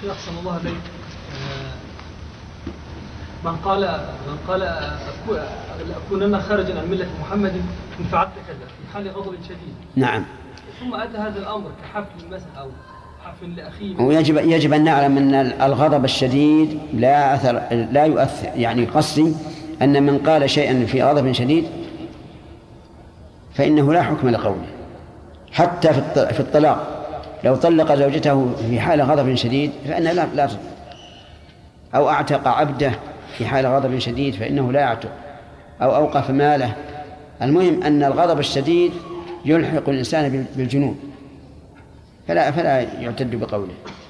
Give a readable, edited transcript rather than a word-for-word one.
أحسن الله عليك. من قال أكونن خارجا عن ملة محمد إن فعلت كذا في حال غضب شديد. نعم. ثم أتى هذا الأمر كحفل مثلا أو حفل لأخيه. ويجب أن نعلم أن الغضب الشديد لا يؤثر، يعني قصدي أن من قال شيئا في غضب شديد فإنه لا حكم لقوله. حتى في الطلاق لو طلق زوجته في حال غضب شديد فإنها لا تطلق، أو أعتق عبده في حال غضب شديد فإنه لا يعتق، أو أوقف ماله. المهم أن الغضب الشديد يلحق الإنسان بالجنون، فلا يعتد بقوله.